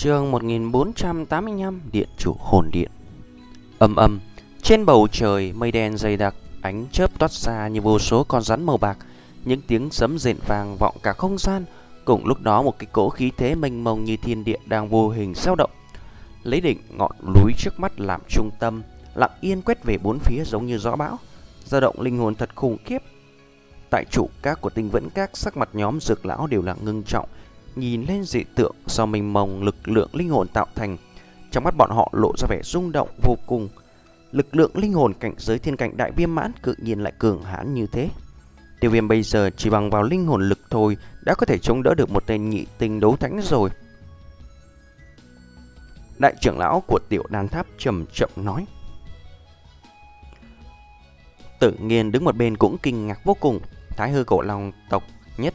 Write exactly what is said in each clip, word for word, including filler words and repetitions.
Chương một nghìn bốn trăm tám mươi lăm, Điện chủ hồn điện. Âm âm, trên bầu trời mây đen dày đặc, ánh chớp toát ra như vô số con rắn màu bạc, những tiếng sấm rền vang vọng cả không gian. Cùng lúc đó một cái cỗ khí thế mênh mông như thiên địa đang vô hình dao động, lấy đỉnh ngọn núi trước mắt làm trung tâm, lặng yên quét về bốn phía giống như gió bão, dao động linh hồn thật khủng khiếp. Tại chủ các của Tinh Vẫn Các, sắc mặt nhóm Dược lão đều là ngưng trọng, nhìn lên dị tượng do mênh mông lực lượng linh hồn tạo thành. Trong mắt bọn họ lộ ra vẻ rung động vô cùng. Lực lượng linh hồn cảnh giới thiên cảnh đại viêm mãn tự nhiên lại cường hãn như thế. Tiêu Viêm bây giờ chỉ bằng vào linh hồn lực thôi đã có thể chống đỡ được một tên nhị tinh đấu thánh rồi. Đại trưởng lão của Tiểu Đan Tháp trầm trọng nói. Tự nhiên đứng một bên cũng kinh ngạc vô cùng. Thái Hư Cổ Long tộc nhất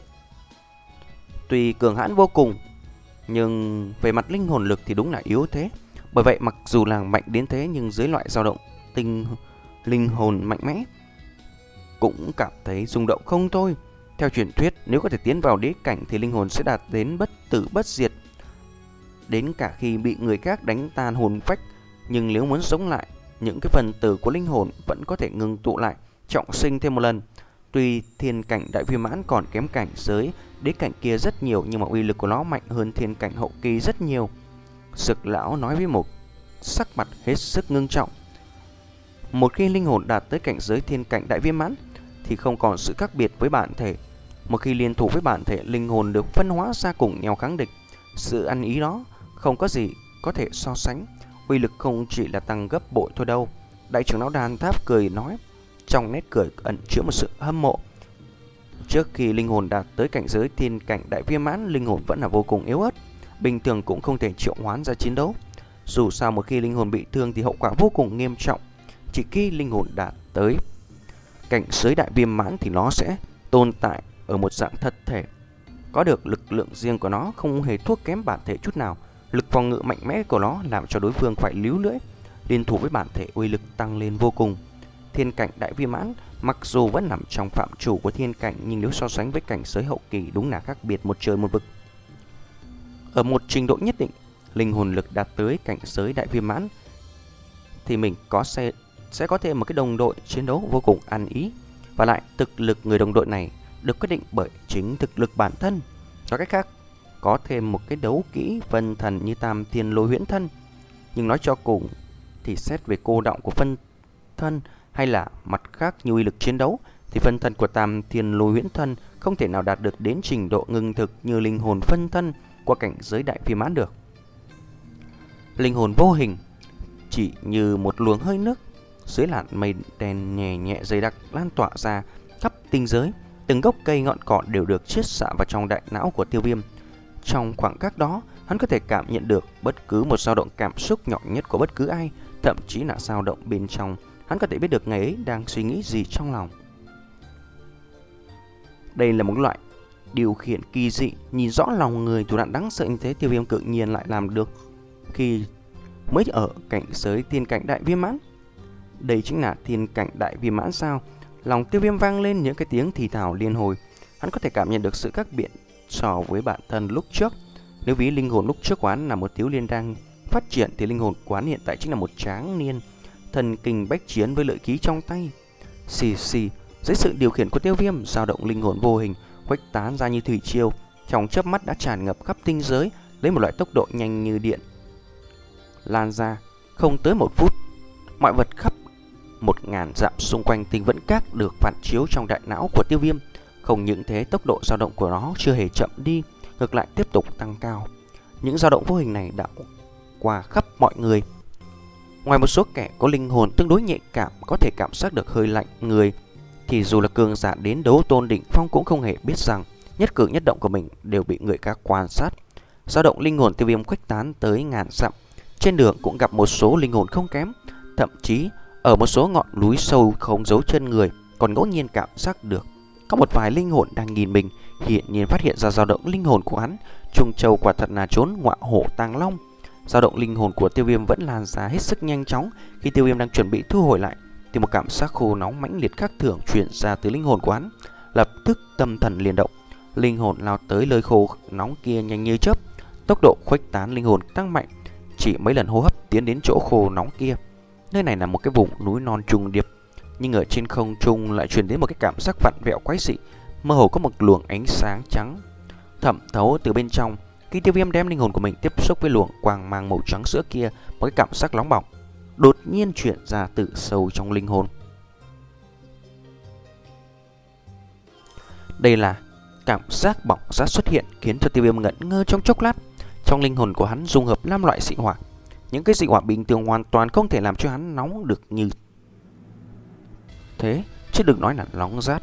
tuy cường hãn vô cùng, nhưng về mặt linh hồn lực thì đúng là yếu thế. Bởi vậy mặc dù là mạnh đến thế, nhưng dưới loại dao động tinh linh hồn mạnh mẽ cũng cảm thấy rung động không thôi. Theo truyền thuyết, nếu có thể tiến vào đế cảnh thì linh hồn sẽ đạt đến bất tử bất diệt, đến cả khi bị người khác đánh tan hồn phách. Nhưng nếu muốn sống lại, những cái phần tử của linh hồn vẫn có thể ngừng tụ lại, trọng sinh thêm một lần. Tuy thiên cảnh đại viêm mãn còn kém cảnh giới đế cảnh kia rất nhiều, nhưng mà uy lực của nó mạnh hơn thiên cảnh hậu kỳ rất nhiều. Dược lão nói với một sắc mặt hết sức ngưng trọng. Một khi linh hồn đạt tới cảnh giới thiên cảnh đại viêm mãn thì không còn sự khác biệt với bản thể. Một khi liên thủ với bản thể, linh hồn được phân hóa ra cùng nhau kháng địch. Sự ăn ý đó không có gì có thể so sánh. Uy lực không chỉ là tăng gấp bội thôi đâu. Đại trưởng lão Đan Tháp cười nói, trong nét cười ẩn chứa một sự hâm mộ. Trước khi linh hồn đạt tới cảnh giới thiên cảnh đại viêm mãn, linh hồn vẫn là vô cùng yếu ớt, bình thường cũng không thể triệu hoán ra chiến đấu. Dù sao một khi linh hồn bị thương thì hậu quả vô cùng nghiêm trọng. Chỉ khi linh hồn đạt tới cảnh giới đại viêm mãn thì nó sẽ tồn tại ở một dạng thật thể, có được lực lượng riêng của nó, không hề thua kém bản thể chút nào. Lực phòng ngự mạnh mẽ của nó làm cho đối phương phải líu lưỡi. Liên thủ với bản thể, uy lực tăng lên vô cùng. Thiên cảnh đại viêm mãn mặc dù vẫn nằm trong phạm chủ của thiên cảnh, nhưng nếu so sánh với cảnh giới hậu kỳ đúng là khác biệt một trời một vực. Ở một trình độ nhất định, linh hồn lực đạt tới cảnh giới đại viêm mãn thì mình có sẽ, sẽ có thêm một cái đồng đội chiến đấu vô cùng ăn ý. Và lại thực lực người đồng đội này được quyết định bởi chính thực lực bản thân. Nói cách khác, có thêm một cái đấu kỹ phân thần như Tam Thiên Lôi Huyễn Thân. Nhưng nói cho cùng thì xét về cô động của phân thân hay là mặt khác như uy lực chiến đấu thì phân thân của Tam Thiên Lôi Huyễn Thân không thể nào đạt được đến trình độ ngưng thực như linh hồn phân thân qua cảnh giới đại viêm mãn được. Linh hồn vô hình chỉ như một luồng hơi nước dưới làn mây đen nhẹ nhẹ dày đặc lan tỏa ra khắp tinh giới. Từng gốc cây ngọn cỏ đều được chiết xạ vào trong đại não của Tiêu Viêm. Trong khoảng khắc đó, hắn có thể cảm nhận được bất cứ một dao động cảm xúc nhỏ nhất của bất cứ ai, thậm chí là dao động bên trong. Hắn có thể biết được ngày ấy đang suy nghĩ gì trong lòng. Đây là một loại điều khiển kỳ dị, nhìn rõ lòng người, thủ đoạn đáng sợ như thế Tiêu Viêm tự nhiên lại làm được khi mới ở cảnh giới thiên cảnh đại viêm mãn. Đây chính là thiên cảnh đại viêm mãn sao? Lòng Tiêu Viêm vang lên những cái tiếng thì thào liên hồi. Hắn có thể cảm nhận được sự khác biệt so với bản thân lúc trước. Nếu ví linh hồn lúc trước của hắn là một thiếu niên đang phát triển thì linh hồn của hắn hiện tại chính là một tráng niên thần kinh bách chiến với lợi khí trong tay. Xì xì, dưới sự điều khiển của Tiêu Viêm, dao động linh hồn vô hình khuếch tán ra như thủy triều, trong chớp mắt đã tràn ngập khắp tinh giới, lấy một loại tốc độ nhanh như điện lan ra. Không tới một phút, mọi vật khắp một ngàn dặm xung quanh Tinh Vẫn Các được phản chiếu trong đại não của Tiêu Viêm. Không những thế, tốc độ dao động của nó chưa hề chậm đi, ngược lại tiếp tục tăng cao. Những dao động vô hình này đã qua khắp mọi người. Ngoài một số kẻ có linh hồn tương đối nhạy cảm có thể cảm giác được hơi lạnh người, thì dù là cường giả đến đấu tôn đỉnh phong cũng không hề biết rằng nhất cử nhất động của mình đều bị người khác quan sát. Dao động linh hồn Tiêu Viêm khuếch tán tới ngàn dặm. Trên đường cũng gặp một số linh hồn không kém, thậm chí ở một số ngọn núi sâu không giấu chân người còn ngẫu nhiên cảm giác được có một vài linh hồn đang nhìn mình. Hiện nhiên phát hiện ra dao động linh hồn của hắn, Trung Châu quả thật là trốn ngọa hổ tàng long. Dao động linh hồn của Tiêu Viêm vẫn lan ra hết sức nhanh chóng. Khi Tiêu Viêm đang chuẩn bị thu hồi lại thì một cảm giác khô nóng mãnh liệt khác thường truyền ra từ linh hồn của hắn. Lập tức tâm thần liền động, linh hồn lao tới nơi khô nóng kia nhanh như chớp, tốc độ khuếch tán linh hồn tăng mạnh. Chỉ mấy lần hô hấp tiến đến chỗ khô nóng kia. Nơi này là một cái vùng núi non trùng điệp, nhưng ở trên không trung lại truyền đến một cái cảm giác vặn vẹo quái dị, mơ hồ có một luồng ánh sáng trắng thẩm thấu từ bên trong. Khi Tiêu Viêm đem linh hồn của mình tiếp xúc với luồng quang mang màu trắng sữa kia, một cái cảm giác nóng bỏng đột nhiên chuyển ra từ sâu trong linh hồn. Đây là cảm giác bỏng rát xuất hiện, khiến cho Tiêu Viêm ngẩn ngơ trong chốc lát. Trong linh hồn của hắn dung hợp năm loại dị hỏa. Những cái dị hỏa bình thường hoàn toàn không thể làm cho hắn nóng được như thế, chứ đừng nói là nóng rát.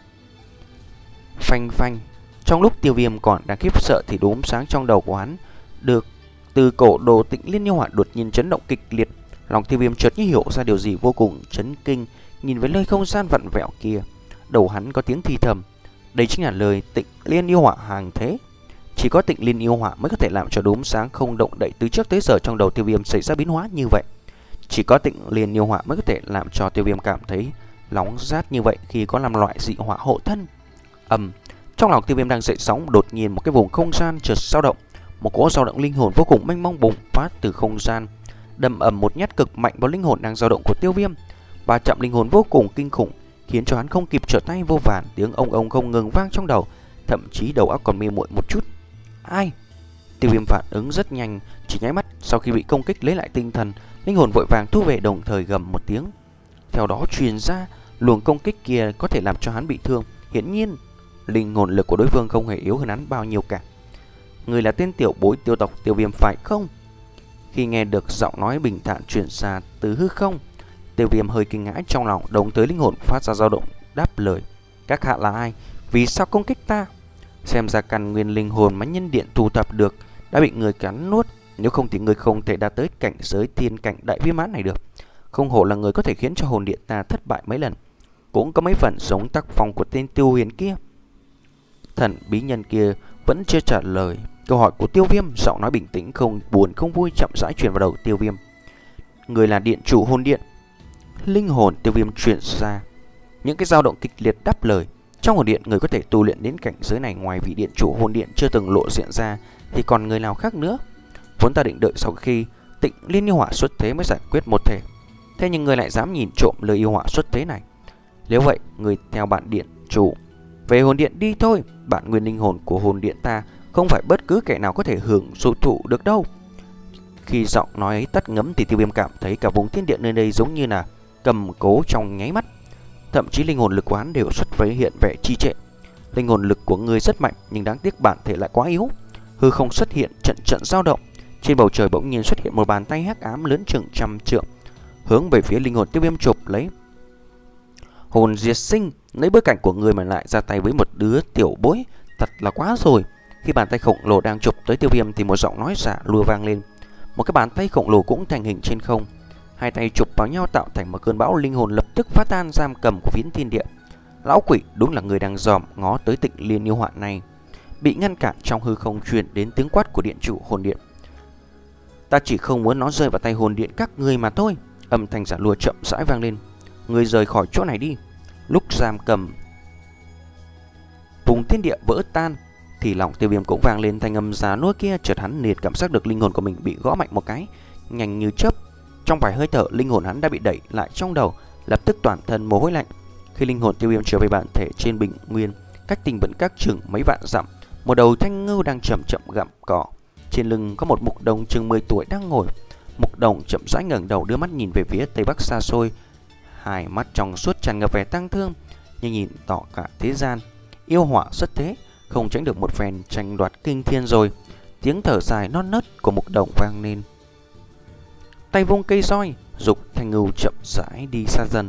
Phanh phanh. Trong lúc Tiêu Viêm còn đang khiếp sợ thì đốm sáng trong đầu của hắn được từ cổ đồ Tịnh Liên yêu hỏa đột nhiên chấn động kịch liệt. Lòng Tiêu Viêm chợt như hiểu ra điều gì vô cùng chấn kinh, nhìn với nơi không gian vặn vẹo kia. Đầu hắn có tiếng thì thầm, đây chính là lời Tịnh Liên yêu hỏa hàng thế. Chỉ có Tịnh Liên yêu hỏa mới có thể làm cho đốm sáng không động đậy từ trước tới giờ trong đầu Tiêu Viêm xảy ra biến hóa như vậy. Chỉ có Tịnh Liên yêu hỏa mới có thể làm cho Tiêu Viêm cảm thấy nóng rát như vậy khi có năm loại dị hỏa hộ thân. Ầm, trong lòng Tiêu Viêm đang dậy sóng, đột nhiên một cái vùng không gian chợt dao động, một cỗ dao động linh hồn vô cùng mênh mông bùng phát từ không gian, đâm ầm một nhát cực mạnh vào linh hồn đang dao động của Tiêu Viêm. Và chạm linh hồn vô cùng kinh khủng, khiến cho hắn không kịp trở tay, vô vàn tiếng ông ông không ngừng vang trong đầu, thậm chí đầu óc còn mê muội một chút. Ai? Tiêu Viêm phản ứng rất nhanh, chỉ nháy mắt sau khi bị công kích lấy lại tinh thần, linh hồn vội vàng thu về, đồng thời gầm một tiếng. Theo đó truyền ra luồng công kích kia có thể làm cho hắn bị thương. Hiển nhiên linh hồn lực của đối phương không hề yếu hơn hắn bao nhiêu cả. Người là tên tiểu bối Tiêu tộc Tiêu Viêm phải không? Khi nghe được giọng nói bình thản truyền ra từ hư không, Tiêu Viêm hơi kinh ngạc trong lòng, đồng thời linh hồn phát ra dao động đáp lời. Các hạ là ai? Vì sao công kích ta? Xem ra căn nguyên linh hồn mà nhân điện thu thập được đã bị người cắn nuốt, nếu không thì người không thể đạt tới cảnh giới thiên cảnh đại viên mãn này được. Không hổ là người có thể khiến cho hồn điện ta thất bại mấy lần, cũng có mấy phần giống tác phong của tên Tiêu Huyền kia. Thần bí nhân kia vẫn chưa trả lời câu hỏi của Tiêu Viêm, giọng nói bình tĩnh không buồn không vui chậm rãi truyền vào đầu Tiêu Viêm. Người là điện chủ hồn điện. Linh hồn Tiêu Viêm truyền ra những cái dao động kịch liệt đáp lời. Trong hồn điện, người có thể tu luyện đến cảnh giới này ngoài vị điện chủ hồn điện chưa từng lộ diện ra thì còn người nào khác nữa. Vốn ta định đợi sau khi Tịnh Liên yêu hỏa xuất thế mới giải quyết một thể, thế nhưng người lại dám nhìn trộm lời yêu hỏa xuất thế này. Nếu vậy, người theo bạn điện chủ về hồn điện đi thôi. Bản nguyên linh hồn của hồn điện ta không phải bất cứ kẻ nào có thể hưởng dụ thụ được đâu. Khi giọng nói ấy tắt ngấm thì Tiêu Viêm cảm thấy cả vùng thiên địa nơi đây giống như là cầm cố trong nháy mắt. Thậm chí linh hồn lực quán đều xuất với hiện vẻ trì trệ. Linh hồn lực của người rất mạnh, nhưng đáng tiếc bản thể lại quá yếu. Hư không xuất hiện trận trận dao động. Trên bầu trời bỗng nhiên xuất hiện một bàn tay hắc ám lớn chừng trăm trượng, hướng về phía linh hồn Tiêu Viêm chụp lấy. Hồn diệt sinh, lấy bối cảnh của người mà lại ra tay với một đứa tiểu bối, thật là quá rồi. Khi bàn tay khổng lồ đang chụp tới Tiêu Viêm thì một giọng nói giả lùa vang lên. Một cái bàn tay khổng lồ cũng thành hình trên không. Hai tay chụp vào nhau tạo thành một cơn bão linh hồn lập tức phá tan giam cầm của phiến thiên địa. Lão quỷ đúng là người đang dòm ngó tới Tịnh Liên yêu hỏa này. Bị ngăn cản trong hư không truyền đến tiếng quát của điện chủ hồn điện. Ta chỉ không muốn nó rơi vào tay hồn điện các ngươi mà thôi. Âm thanh giả lùa chậm rãi vang lên. Người rời khỏi chỗ này đi. Lúc giam cầm vùng thiên địa vỡ tan thì lòng Tiêu Viêm cũng vang lên thanh âm già nua kia. Chợt hắn liệt cảm giác được linh hồn của mình bị gõ mạnh một cái, nhanh như chớp. Trong vài hơi thở, linh hồn hắn đã bị đẩy lại trong đầu, lập tức toàn thân mồ hôi lạnh. Khi linh hồn Tiêu Viêm trở về bản thể trên bình nguyên, cách Tình Vận Các chừng mấy vạn dặm, một đầu thanh ngưu đang chậm chậm gặm cỏ. Trên lưng có một mục đồng chừng mười tuổi đang ngồi. Mục đồng chậm rãi ngẩng đầu đưa mắt nhìn về phía tây bắc xa xôi, hai mắt trong suốt tràn ngập vẻ tang thương, như nhìn tỏ cả thế gian. Yêu hỏa xuất thế, không tránh được một phen tranh đoạt kinh thiên rồi. Tiếng thở dài non nớt của mục đồng vang lên. Tay vung cây roi, dục thanh ngưu chậm rãi đi xa dần.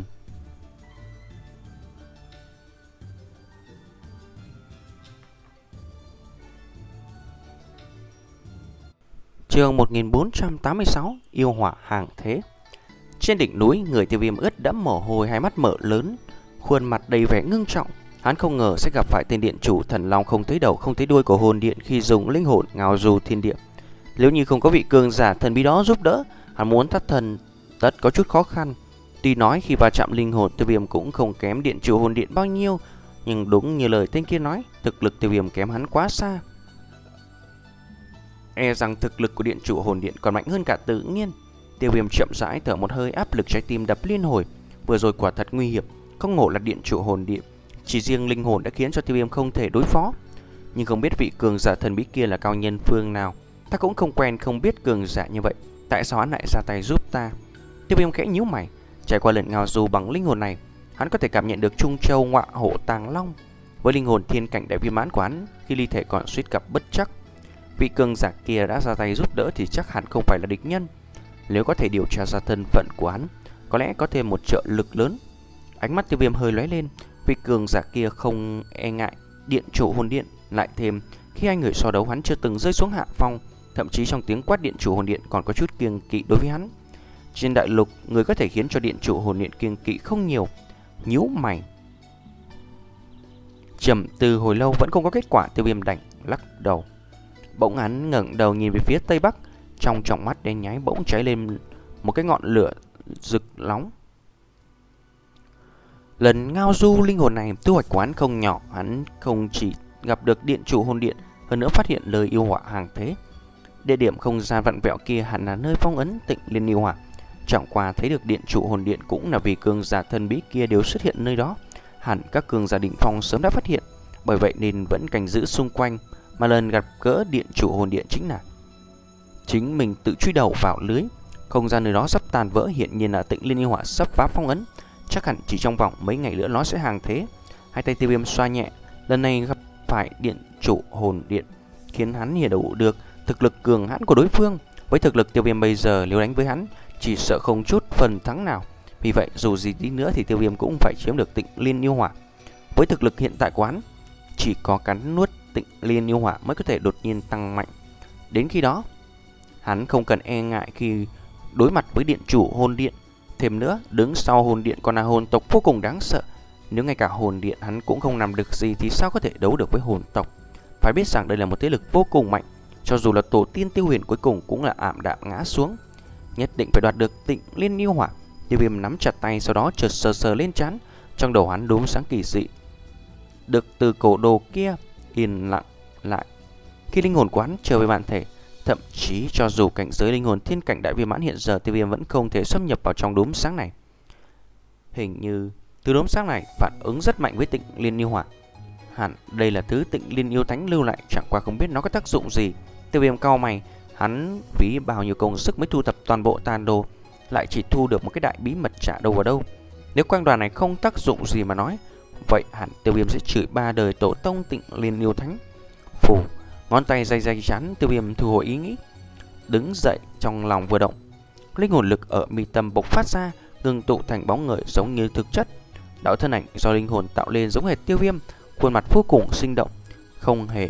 Chương một nghìn bốn trăm tám mươi sáu, yêu hỏa hàng thế. Trên đỉnh núi, người Tiêu Viêm ướt đẫm mồ hôi, hai mắt mở lớn, khuôn mặt đầy vẻ ngưng trọng. Hắn không ngờ sẽ gặp phải tên điện chủ thần long không thấy đầu không thấy đuôi của hồn điện khi dùng linh hồn ngao du thiên địa. Nếu như không có vị cường giả thần bí đó giúp đỡ, hắn muốn thoát thân tất có chút khó khăn. Tuy nói khi va chạm linh hồn, Tiêu Viêm cũng không kém điện chủ hồn điện bao nhiêu, nhưng đúng như lời tên kia nói, thực lực Tiêu Viêm kém hắn quá xa. E rằng thực lực của điện chủ hồn điện còn mạnh hơn cả Tự Nhiên. Tiêu Viêm chậm rãi thở một hơi, áp lực trái tim đập liên hồi. Vừa rồi quả thật nguy hiểm, không ngộ là điện chủ hồn điện, chỉ riêng linh hồn đã khiến cho Tiêu Viêm không thể đối phó. Nhưng không biết vị cường giả thần bí kia là cao nhân phương nào, ta cũng không quen không biết cường giả như vậy, tại sao hắn lại ra tay giúp ta? Tiêu Viêm khẽ nhíu mày, trải qua lần ngao du bằng linh hồn này, hắn có thể cảm nhận được Trung Châu Ngọa Hổ Tàng Long. Với linh hồn thiên cảnh đại viên mãn của hắn, khi ly thể còn suýt gặp bất trắc. Vị cường giả kia đã ra tay giúp đỡ thì chắc hẳn không phải là địch nhân. Nếu có thể điều tra ra thân phận của hắn, có lẽ có thêm một trợ lực lớn. Ánh mắt Tiêu Viêm hơi lóe lên, vị cường giả kia không e ngại điện chủ hồn điện, lại thêm khi hai người so đấu hắn chưa từng rơi xuống hạ phong, thậm chí trong tiếng quát điện chủ hồn điện còn có chút kiêng kỵ đối với hắn. Trên đại lục, người có thể khiến cho điện chủ hồn điện kiêng kỵ không nhiều. Nhíu mày trầm tư hồi lâu vẫn không có kết quả, Tiêu Viêm đành lắc đầu. Bỗng hắn ngẩng đầu nhìn về phía tây bắc, trong tròng mắt đen nháy bỗng cháy lên một cái ngọn lửa rực nóng. Lần ngao du linh hồn này thu hoạch của hắn không nhỏ, hắn không chỉ gặp được điện chủ hồn điện, hơn nữa phát hiện lời yêu hỏa hàng thế. Địa điểm không gian vặn vẹo kia hẳn là nơi phong ấn Tịnh Liên yêu hỏa. Chẳng qua thấy được điện chủ hồn điện cũng là vì cường giả thần bí kia đều xuất hiện nơi đó, hẳn các cường giả đỉnh phong sớm đã phát hiện, bởi vậy nên vẫn canh giữ xung quanh. Mà lần gặp gỡ điện chủ hồn điện chính là chính mình tự truy đầu vào lưới. Không gian nơi đó sắp tàn vỡ, hiện nhiên là Tịnh Liên yêu hỏa sắp phá phong ấn, chắc hẳn chỉ trong vòng mấy ngày nữa nó sẽ hàng thế. Hai tay Tiêu Viêm xoa nhẹ, lần này gặp phải điện chủ hồn điện khiến hắn hiểu đủ được thực lực cường hãn của đối phương. Với thực lực Tiêu Viêm bây giờ, nếu đánh với hắn chỉ sợ không chút phần thắng nào. Vì vậy dù gì đi nữa thì Tiêu Viêm cũng phải chiếm được Tịnh Liên yêu hỏa. Với thực lực hiện tại của hắn, chỉ có cắn nuốt Tịnh Liên yêu hỏa mới có thể đột nhiên tăng mạnh. Đến khi đó, hắn không cần e ngại khi đối mặt với điện chủ hồn điện. Thêm nữa, đứng sau hồn điện còn là hồn tộc vô cùng đáng sợ. Nếu ngay cả hồn điện hắn cũng không làm được gì thì sao có thể đấu được với hồn tộc? Phải biết rằng đây là một thế lực vô cùng mạnh, cho dù là tổ tiên Tiêu Huyền cuối cùng cũng là ảm đạm ngã xuống. Nhất định phải đoạt được Tịnh Liên yêu hỏa. Tiêu Viêm nắm chặt tay, sau đó chợt sờ sờ lên trán, trong đầu hắn đốm sáng kỳ dị. Được từ cổ đồ kia yên lặng lại. Khi linh hồn của hắn trở về bản thể, thậm chí cho dù cảnh giới linh hồn thiên cảnh đại viên mãn hiện giờ, Tiêu Viêm vẫn không thể xâm nhập vào trong đốm sáng này. Hình như từ đốm sáng này phản ứng rất mạnh với Tịnh Liên yêu hỏa. Hẳn đây là thứ Tịnh Liên yêu thánh lưu lại, chẳng qua không biết nó có tác dụng gì. Tiêu Viêm cau mày, hắn phí bao nhiêu công sức mới thu thập toàn bộ tàn đồ, lại chỉ thu được một cái đại bí mật chả đâu vào đâu. Nếu quang đoàn này không tác dụng gì mà nói, vậy hẳn Tiêu Viêm sẽ chửi ba đời tổ tông Tịnh Liên yêu thánh. Phù, ngón tay day day chán, Tiêu Viêm thu hồi ý nghĩ, đứng dậy, trong lòng vừa động, linh hồn lực ở mi tâm bộc phát ra, ngưng tụ thành bóng người giống như thực chất. Đạo thân ảnh do linh hồn tạo lên giống hệt Tiêu Viêm, khuôn mặt vô cùng sinh động, không hề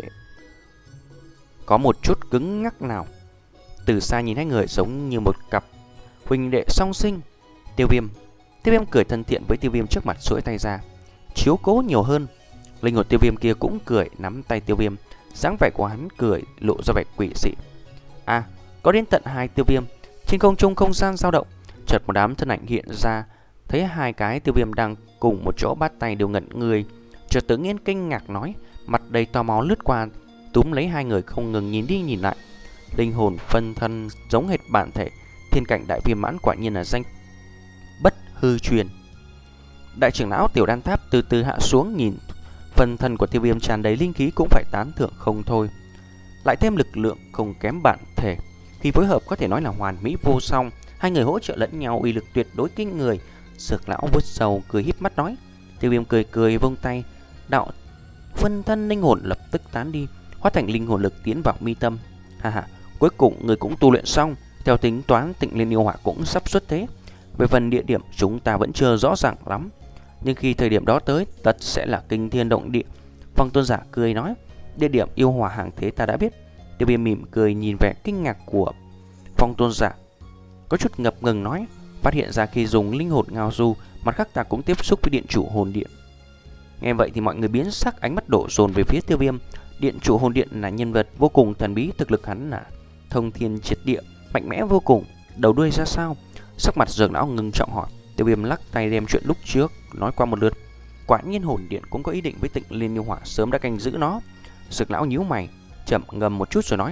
có một chút cứng ngắc nào. Từ xa nhìn hai người giống như một cặp huynh đệ song sinh. Tiêu Viêm, Tiêu Viêm cười thân thiện với Tiêu Viêm trước mặt, duỗi tay ra chiếu cố nhiều hơn. Linh hồn Tiêu Viêm kia cũng cười, nắm tay Tiêu Viêm, dáng vẻ của hắn cười lộ ra vẻ quỷ dị. À, có đến tận hai Tiêu Viêm. Trên không trung không gian dao động, chợt một đám thân ảnh hiện ra, thấy hai cái Tiêu Viêm đang cùng một chỗ bắt tay đều ngẩn người. Chợt Tự Nhiên kinh ngạc nói, mặt đầy tò mò lướt qua, túm lấy hai người không ngừng nhìn đi nhìn lại. Linh hồn phân thân giống hệt bản thể, thiên cảnh đại viên mãn quả nhiên là danh bất hư truyền. Đại trưởng lão Tiểu Đan Tháp từ từ hạ xuống, nhìn phân thân của Tiêu Viêm tràn đầy linh khí cũng phải tán thưởng không thôi. Lại thêm lực lượng không kém bản thể, khi phối hợp có thể nói là hoàn mỹ vô song. Hai người hỗ trợ lẫn nhau, uy lực tuyệt đối kinh người. Dược lão vuốt sầu cười híp mắt nói. Tiêu Viêm cười cười vung tay, đạo phân thân linh hồn lập tức tán đi, hóa thành linh hồn lực tiến vào mi tâm. Ha ha, cuối cùng người cũng tu luyện xong. Theo tính toán Tịnh Liên yêu hỏa cũng sắp xuất thế. Về phần địa điểm chúng ta vẫn chưa rõ ràng lắm, nhưng khi thời điểm đó tới, tất sẽ là kinh thiên động địa. Phong Tôn giả cười nói, địa điểm yêu hỏa hàng thế ta đã biết. Tiêu Viêm mỉm cười nhìn vẻ kinh ngạc của Phong Tôn giả, có chút ngập ngừng nói, phát hiện ra khi dùng linh hồn ngao du, mặt khác ta cũng tiếp xúc với điện chủ hồn điện. Nghe vậy thì mọi người biến sắc, ánh mắt đổ dồn về phía Tiêu Viêm. Điện chủ hồn điện là nhân vật vô cùng thần bí, thực lực hắn là thông thiên triệt địa, mạnh mẽ vô cùng, đầu đuôi ra sao? Sắc mặt Dược lão ngưng trọng hỏi. Tiêu Viêm lắc tay đem chuyện lúc trước nói qua một lượt. Quả nhiên hồn điện cũng có ý định với Tịnh Liên yêu hỏa, sớm đã canh giữ nó. Dược lão nhíu mày, chậm ngầm một chút rồi nói,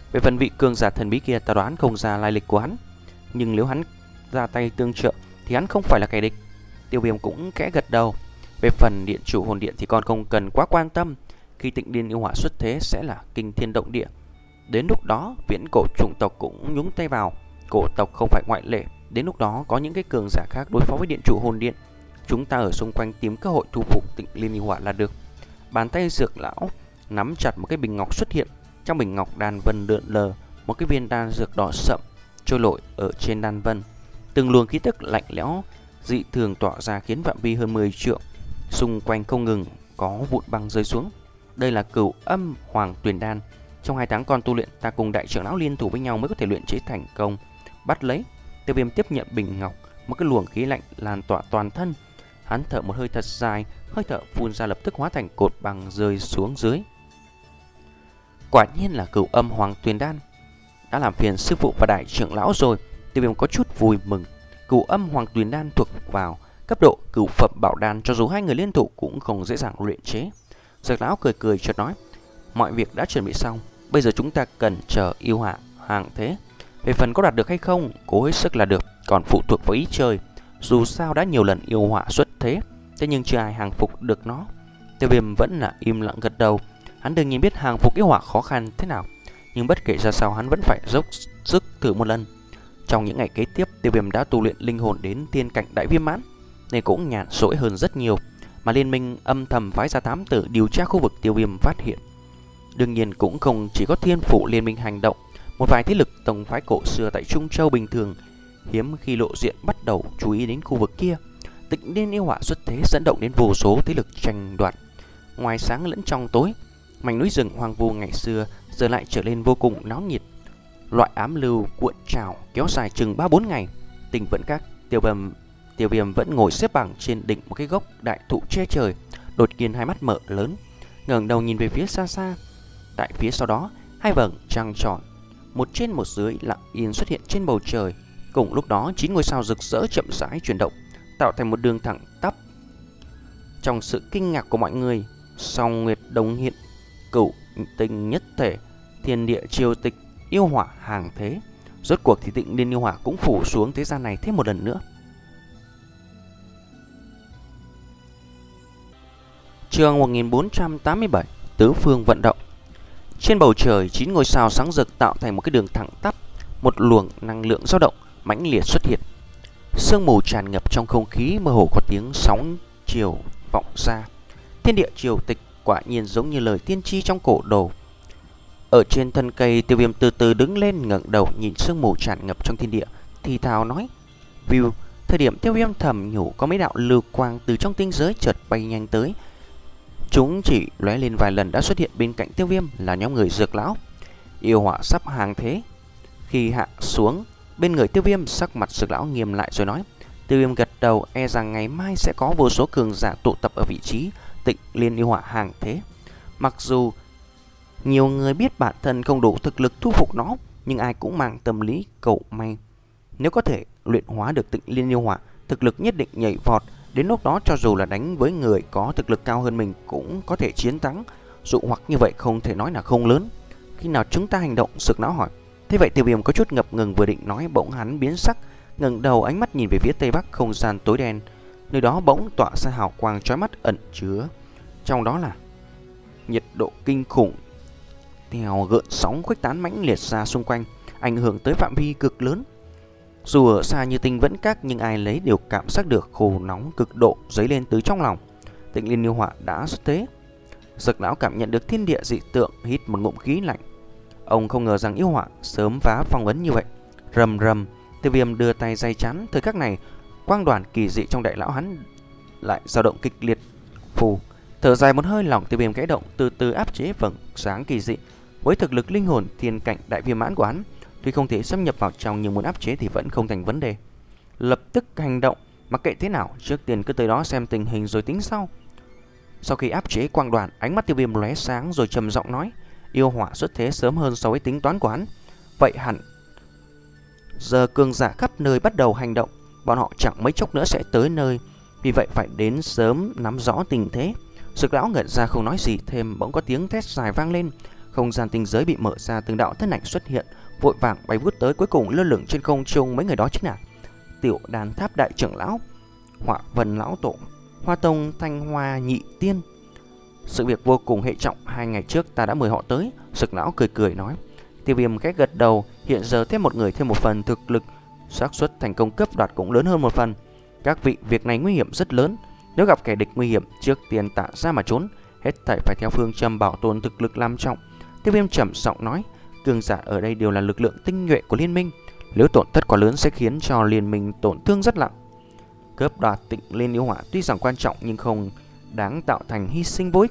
Về phần vị cường giả thần bí kia, ta đoán không ra lai lịch của hắn, nhưng nếu hắn ra tay tương trợ thì hắn không phải là kẻ địch. Tiêu Viêm cũng khẽ gật đầu. Về phần điện chủ hồn điện thì con không cần quá quan tâm. Khi Tịnh Liên yêu hỏa xuất thế sẽ là kinh thiên động địa. Đến lúc đó viễn cổ chủng tộc cũng nhúng tay vào, cổ tộc không phải ngoại lệ. Đến lúc đó có những cái cường giả khác đối phó với điện chủ hồn điện, chúng ta ở xung quanh tìm cơ hội thu phục Tịnh Liên yêu hỏa là được. Bàn tay dược lão nắm chặt một cái bình ngọc xuất hiện. Trong bình ngọc đan vân lượn lờ một cái viên đan dược đỏ sậm trôi nổi ở trên đan vân. Từng luồng khí tức lạnh lẽo dị thường tỏa ra khiến phạm vi hơn mười trượng xung quanh không ngừng có vụn băng rơi xuống. Đây là Cửu Âm Hoàng Tuyền Đan. Trong hai tháng con tu luyện, ta cùng đại trưởng lão liên thủ với nhau mới có thể luyện chế thành công. Bắt lấy. Tiêu Viêm tiếp nhận bình ngọc, một cái luồng khí lạnh lan tỏa toàn thân. Hắn thở một hơi thật dài, hơi thở phun ra lập tức hóa thành cột băng rơi xuống dưới. Quả nhiên là Cửu Âm Hoàng Tuyền Đan. Đã làm phiền sư phụ và đại trưởng lão rồi. Tiêu Viêm có chút vui mừng. Cửu Âm Hoàng Tuyền Đan thuộc vào cấp độ cửu phẩm bảo đan, cho dù hai người liên thủ cũng không dễ dàng luyện chế. Dược lão cười cười chợt nói: mọi việc đã chuẩn bị xong, bây giờ chúng ta cần chờ yêu hỏa hàng thế. Về phần có đạt được hay không, cố hết sức là được, còn phụ thuộc vào ý trời. Dù sao đã nhiều lần yêu hỏa xuất thế, thế nhưng chưa ai hàng phục được nó. Tiêu Viêm vẫn là im lặng gật đầu. Hắn đương nhiên biết hàng phục yêu hỏa khó khăn thế nào, nhưng bất kể ra sao hắn vẫn phải dốc sức thử một lần. Trong những ngày kế tiếp, Tiêu Viêm đã tu luyện linh hồn đến tiên cảnh đại viên mãn, nên cũng nhàn rỗi hơn rất nhiều. Mà liên minh âm thầm phái ra thám tử điều tra khu vực Tiêu Viêm phát hiện. Đương nhiên cũng không chỉ có Thiên Phủ liên minh hành động. Một vài thế lực tông phái cổ xưa tại Trung Châu bình thường hiếm khi lộ diện bắt đầu chú ý đến khu vực kia. Tịnh Liên yêu hỏa xuất thế dẫn động đến vô số thế lực tranh đoạt. Ngoài sáng lẫn trong tối, mảnh núi rừng hoang vu ngày xưa giờ lại trở nên vô cùng náo nhiệt. Loại ám lưu cuộn trào kéo dài chừng ba bốn ngày. Tình vẫn các Tiêu Viêm Tiêu Viêm vẫn ngồi xếp bằng trên đỉnh một cái gốc đại thụ che trời, đột nhiên hai mắt mở lớn, ngẩng đầu nhìn về phía xa xa. Tại phía sau đó, hai vầng trăng tròn, một trên một dưới lặng yên xuất hiện trên bầu trời. Cùng lúc đó, chín ngôi sao rực rỡ chậm rãi chuyển động, tạo thành một đường thẳng tắp. Trong sự kinh ngạc của mọi người, song nguyệt đồng hiện, cửu tinh nhất thể, thiên địa triều tịch, yêu hỏa hàng thế. Rốt cuộc thì Tịnh Liên yêu hỏa cũng phủ xuống thế gian này thêm một lần nữa. Chương một nghìn bốn trăm tám mươi bảy, Tứ Phương vận động. Trên bầu trời, chín ngôi sao sáng rực tạo thành một cái đường thẳng tắp. Một luồng năng lượng dao động mãnh liệt xuất hiện. Sương mù tràn ngập trong không khí, mơ hồ có tiếng sóng chiều vọng ra. Thiên địa triều tịch quả nhiên giống như lời tiên tri trong cổ đồ. Ở trên thân cây, Tiêu Viêm từ từ đứng lên, ngẩng đầu nhìn sương mù tràn ngập trong thiên địa, thì thào nói: "View." Thời điểm Tiêu Viêm thầm nhủ, có mấy đạo lưu quang từ trong tinh giới chợt bay nhanh tới. Chúng chỉ lóe lên vài lần đã xuất hiện bên cạnh Tiêu Viêm, là nhóm người Dược lão. Yêu hỏa sắp hàng thế. Khi hạ xuống bên người Tiêu Viêm, sắc mặt Dược lão nghiêm lại rồi nói: Tiêu Viêm gật đầu, e rằng ngày mai sẽ có vô số cường giả tụ tập ở vị trí Tịnh Liên yêu hỏa hàng thế. Mặc dù nhiều người biết bản thân không đủ thực lực thu phục nó, nhưng ai cũng mang tâm lý cầu may. Nếu có thể luyện hóa được Tịnh Liên yêu hỏa, thực lực nhất định nhảy vọt. Đến lúc đó cho dù là đánh với người có thực lực cao hơn mình cũng có thể chiến thắng. Dụ hoặc như vậy không thể nói là không lớn. Khi nào chúng ta hành động? Dược lão hỏi. Thế vậy Tiêu Viêm có chút ngập ngừng, vừa định nói bỗng hắn biến sắc, ngẩng đầu ánh mắt nhìn về phía tây bắc không gian tối đen. Nơi đó bỗng tỏa ra hào quang chói mắt ẩn chứa trong đó là nhiệt độ kinh khủng, theo gợn sóng khuếch tán mãnh liệt ra xung quanh, ảnh hưởng tới phạm vi cực lớn. Dù ở xa như tinh vẫn các, nhưng ai lấy đều cảm giác được khô nóng cực độ dấy lên từ trong lòng. Tịnh Liên yêu hỏa đã xuất thế. Dược lão cảm nhận được thiên địa dị tượng, hít một ngụm khí lạnh. Ông không ngờ rằng yêu hỏa sớm phá phong ấn như vậy. Rầm rầm, Tiêu Viêm đưa tay day chắn. Thời khắc này, quang đoàn kỳ dị trong đại lão hắn lại dao động kịch liệt. Phù, thở dài một hơi, lòng Tiêu Viêm khẽ động, từ từ áp chế vầng sáng kỳ dị. Với thực lực linh hồn thiên cảnh đại viên mãn của hắn, tuy không thể xâm nhập vào trong nhưng muốn áp chế thì vẫn không thành vấn đề. Lập tức hành động, mặc kệ thế nào, trước tiên cứ tới đó xem tình hình rồi tính sau. Sau khi áp chế quang đoàn, ánh mắt Tiêu Viêm lóe sáng rồi trầm giọng nói: yêu hỏa xuất thế sớm hơn so với tính toán của hắn. Vậy hẳn giờ cường giả khắp nơi bắt đầu hành động, bọn họ chẳng mấy chốc nữa sẽ tới nơi, vì vậy phải đến sớm nắm rõ tình thế. Dược lão ngẩn ra không nói gì thêm, bỗng có tiếng thét dài vang lên. Không gian tinh giới bị mở ra, từng đạo thân ảnh xuất hiện, vội vàng bay vút tới, cuối cùng lơ lửng trên không trung. Mấy người đó chính là Tiểu Đàn Tháp đại trưởng lão, Họa Vân lão tổ, Hoa Tông Thanh Hoa nhị tiên. Sự việc vô cùng hệ trọng, hai ngày trước ta đã mời họ tới. Sực lão cười cười nói. Tiêu Viêm khẽ gật đầu, hiện giờ thêm một người thêm một phần thực lực, xác suất thành công cướp đoạt cũng lớn hơn một phần. Các vị, việc này nguy hiểm rất lớn, nếu gặp kẻ địch nguy hiểm, trước tiên tạ ra mà trốn, hết thảy phải theo phương châm bảo tồn thực lực làm trọng. Tiêu Viêm trầm giọng nói, cường giả ở đây đều là lực lượng tinh nhuệ của liên minh, nếu tổn thất quá lớn sẽ khiến cho liên minh tổn thương rất nặng. Cướp đoạt Tịnh Liên Yêu Hỏa tuy rằng quan trọng nhưng không đáng tạo thành hy sinh vô ích.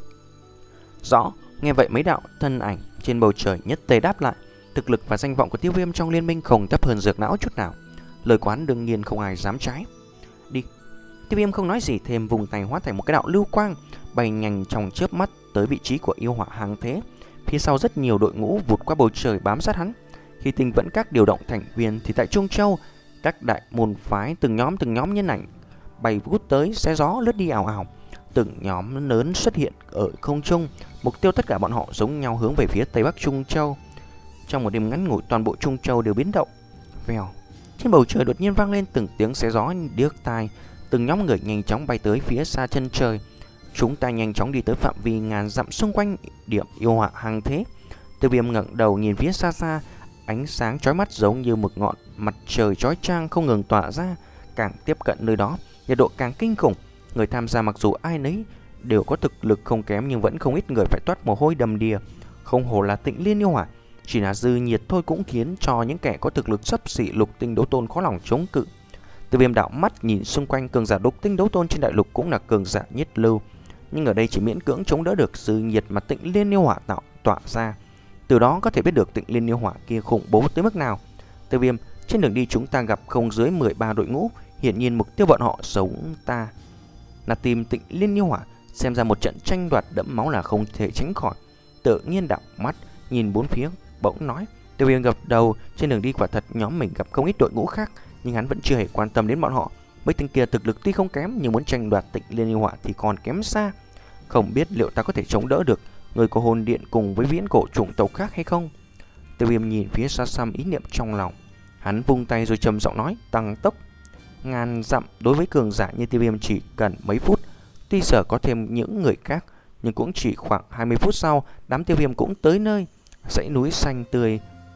Rõ. Nghe vậy mấy đạo thân ảnh trên bầu trời nhất tề đáp lại. Thực lực và danh vọng của Tiêu Viêm trong liên minh không thấp hơn Dược Lão chút nào, lời quán đương nhiên không ai dám trái. Đi. Tiêu Viêm không nói gì thêm, vùng tay hóa thành một cái đạo lưu quang, bay nhanh trong chớp mắt tới vị trí của yêu hỏa hàng thế. Phía sau rất nhiều đội ngũ vụt qua bầu trời bám sát hắn. Khi Tinh Vẫn Các điều động thành viên thì tại Trung Châu, các đại môn phái từng nhóm từng nhóm nhân ảnh bay vút tới, xé gió lướt đi ảo ảo. Từng nhóm lớn xuất hiện ở không trung, mục tiêu tất cả bọn họ giống nhau hướng về phía tây bắc Trung Châu. Trong một đêm ngắn ngủi, toàn bộ Trung Châu đều biến động. Vèo, trên bầu trời đột nhiên vang lên từng tiếng xé gió điếc tai. Từng nhóm người nhanh chóng bay tới phía xa chân trời. Chúng ta nhanh chóng đi tới phạm vi ngàn dặm xung quanh điểm yêu hỏa hàng thế. Tiêu Viêm ngẩng đầu nhìn phía xa xa, ánh sáng chói mắt giống như một ngọn mặt trời chói chang không ngừng tỏa ra. Càng tiếp cận nơi đó, nhiệt độ càng kinh khủng. Người tham gia mặc dù ai nấy đều có thực lực không kém, nhưng vẫn không ít người phải toát mồ hôi đầm đìa. Không hổ là Tịnh Liên Yêu Hỏa, chỉ là dư nhiệt thôi cũng khiến cho những kẻ có thực lực xấp xỉ lục tinh đấu tôn khó lòng chống cự. Tiêu Viêm đảo mắt nhìn xung quanh, cường giả lục tinh đấu tôn trên đại lục cũng là cường giả nhất lưu, nhưng ở đây chỉ miễn cưỡng chống đỡ được dư nhiệt mà Tịnh Liên Yêu Hỏa tạo tỏa ra. Từ đó có thể biết được Tịnh Liên Yêu Hỏa kia khủng bố tới mức nào. Tiêu Viêm, trên đường đi chúng ta gặp không dưới mười ba đội ngũ, hiển nhiên mục tiêu bọn họ giống ta là tìm Tịnh Liên Yêu Hỏa, xem ra một trận tranh đoạt đẫm máu là không thể tránh khỏi. Tự nhiên đảo mắt nhìn bốn phía, bỗng nói. Tiêu Viêm gật đầu, trên đường đi quả thật nhóm mình gặp không ít đội ngũ khác, nhưng hắn vẫn chưa hề quan tâm đến bọn họ. Mấy tên kia thực lực tuy không kém, nhưng muốn tranh đoạt Tịnh Liên Yêu Hỏa thì còn kém xa. Không biết liệu ta có thể chống đỡ được người của hồn điện cùng với viễn cổ chủng tộc khác hay không. Tiêu Viêm nhìn phía xa xăm, ý niệm trong lòng. Hắn vung tay rồi trầm giọng nói, tăng tốc. Ngàn dặm đối với cường giả như Tiêu Viêm chỉ cần mấy phút. Tuy sở có thêm những người khác, nhưng cũng chỉ khoảng hai mươi phút sau, đám Tiêu Viêm cũng tới nơi. Dãy núi xanh tươi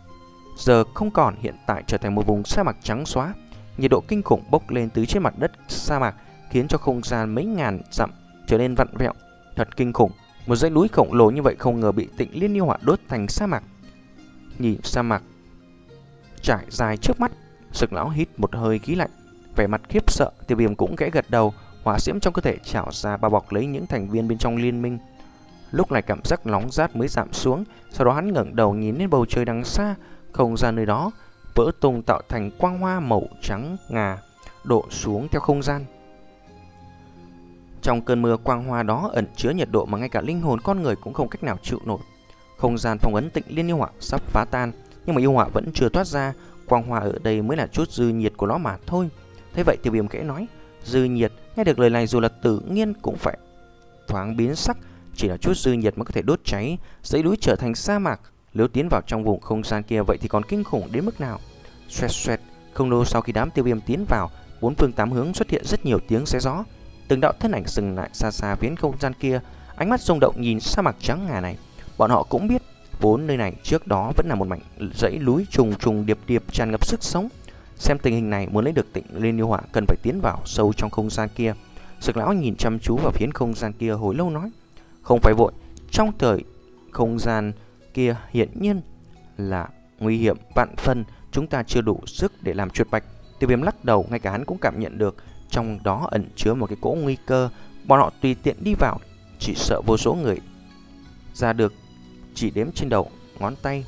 giờ không còn, hiện tại trở thành một vùng sa mạc trắng xóa. Nhiệt độ kinh khủng bốc lên từ trên mặt đất sa mạc, khiến cho không gian mấy ngàn dặm trở nên vặn vẹo. Thật kinh khủng, một dãy núi khổng lồ như vậy không ngờ bị Tịnh Liên Yêu Hỏa đốt thành sa mạc. Nhìn sa mạc trải dài trước mắt, Sực Lão hít một hơi khí lạnh, vẻ mặt khiếp sợ. Tiêu Viêm cũng khẽ gật đầu, hỏa diễm trong cơ thể trào ra bao bọc lấy những thành viên bên trong liên minh. Lúc này cảm giác nóng rát mới giảm xuống, sau đó hắn ngẩng đầu nhìn lên bầu trời đằng xa. Không gian nơi đó vỡ tung tạo thành quang hoa màu trắng ngà đổ xuống theo không gian. Trong cơn mưa quang hoa đó ẩn chứa nhiệt độ mà ngay cả linh hồn con người cũng không cách nào chịu nổi. Không gian phong ấn Tịnh Liên Yêu Hỏa sắp phá tan, nhưng mà yêu hỏa vẫn chưa thoát ra. Quang hoa ở đây mới là chút dư nhiệt của nó mà thôi. Thế vậy Tiêu Viêm khẽ nói, dư nhiệt. Nghe được lời này dù là tự nhiên cũng phải thoáng biến sắc. Chỉ là chút dư nhiệt mới có thể đốt cháy dãy núi trở thành sa mạc. Nếu tiến vào trong vùng không gian kia vậy thì còn kinh khủng đến mức nào. Xoẹt xoẹt. Không lâu sau khi đám Tiêu Viêm tiến vào, bốn phương tám hướng xuất hiện rất nhiều tiếng xé gió. Từng đạo thân ảnh dừng lại xa xa phía không gian kia, ánh mắt rung động nhìn sa mạc trắng ngà này. Bọn họ cũng biết vốn nơi này trước đó vẫn là một mảnh dãy núi trùng trùng điệp điệp tràn ngập sức sống. Xem tình hình này, muốn lấy được Tịnh Liên Yêu Hỏa cần phải tiến vào sâu trong không gian kia. Sực Lão nhìn chăm chú vào phía không gian kia hồi lâu nói, không phải vội, trong thời không gian kia hiển nhiên là nguy hiểm vạn phân, chúng ta chưa đủ sức để làm chuột bạch. Tiêu Viêm lắc đầu, ngay cả hắn cũng cảm nhận được trong đó ẩn chứa một cái cỗ nguy cơ. Bọn họ tùy tiện đi vào, chỉ sợ vô số người ra được chỉ đếm trên đầu ngón tay.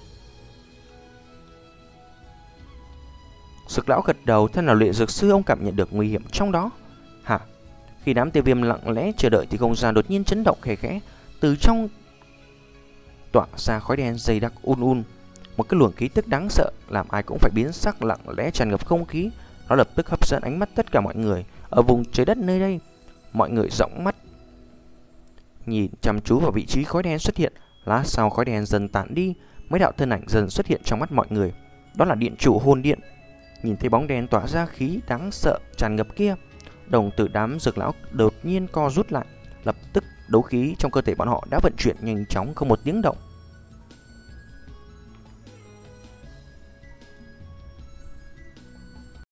Sực Lão gật đầu, thân là luyện dược sư, ông cảm nhận được nguy hiểm trong đó. Hả? Khi đám Tiêu Viêm lặng lẽ chờ đợi thì không gian đột nhiên chấn động khẽ khẽ, từ trong tỏa ra khói đen dày đặc un un. Một cái luồng khí tức đáng sợ làm ai cũng phải biến sắc, lặng lẽ tràn ngập không khí. Nó lập tức hấp dẫn ánh mắt tất cả mọi người ở vùng trời đất nơi đây. Mọi người dõng mắt nhìn chăm chú vào vị trí khói đen xuất hiện, Lát sau khói đen dần tản đi, mấy đạo thân ảnh dần xuất hiện trong mắt mọi người. Đó là điện chủ hồn điện. Nhìn thấy bóng đen tỏa ra khí đáng sợ tràn ngập kia, đồng tử đám dược lão đột nhiên co rút lại. Lập tức đấu khí trong cơ thể bọn họ đã vận chuyển nhanh chóng không một tiếng động.